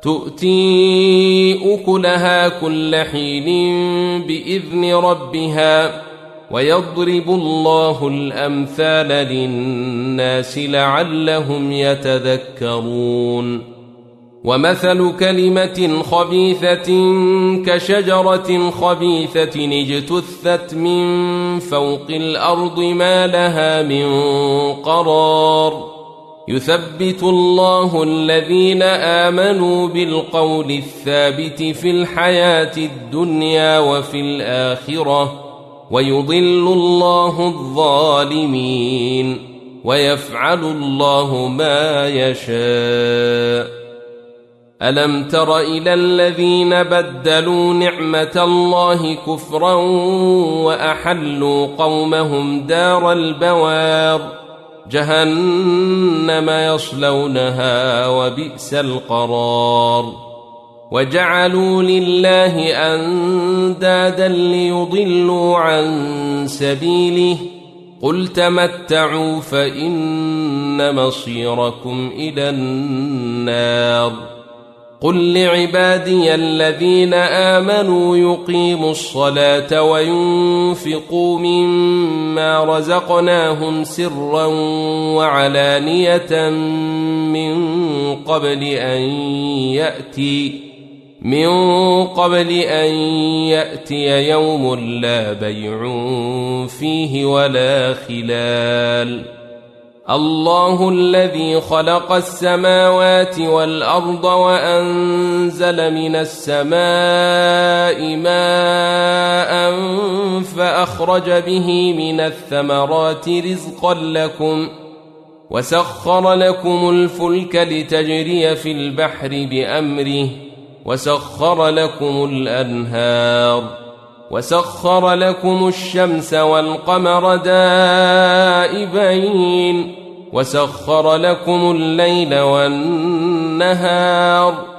تؤتي أكلها كل حين بإذن ربها ويضرب الله الأمثال للناس لعلهم يتذكرون ومثل كلمة خبيثة كشجرة خبيثة اجتثت من فوق الأرض ما لها من قرار يثبت الله الذين آمنوا بالقول الثابت في الحياة الدنيا وفي الآخرة ويضل الله الظالمين ويفعل الله ما يشاء ألم تر إلى الذين بدلوا نعمة الله كفرا وأحلوا قومهم دار البوار جهنم يصلونها وبئس القرار وجعلوا لله أندادا ليضلوا عن سبيله قل تمتعوا فإن مصيركم إلى النار قل لعبادي الذين آمنوا يقيموا الصلاة وينفقوا مما رزقناهم سرا وعلانية من قبل أن يأتي يوم لا بيع فيه ولا خلال الله الذي خلق السماوات والأرض وأنزل من السماء ماء فأخرج به من الثمرات رزقا لكم وسخر لكم الفلك لتجري في البحر بأمره وسخر لكم الأنهار وسخر لكم الشمس والقمر دائبين وسخر لكم الليل والنهار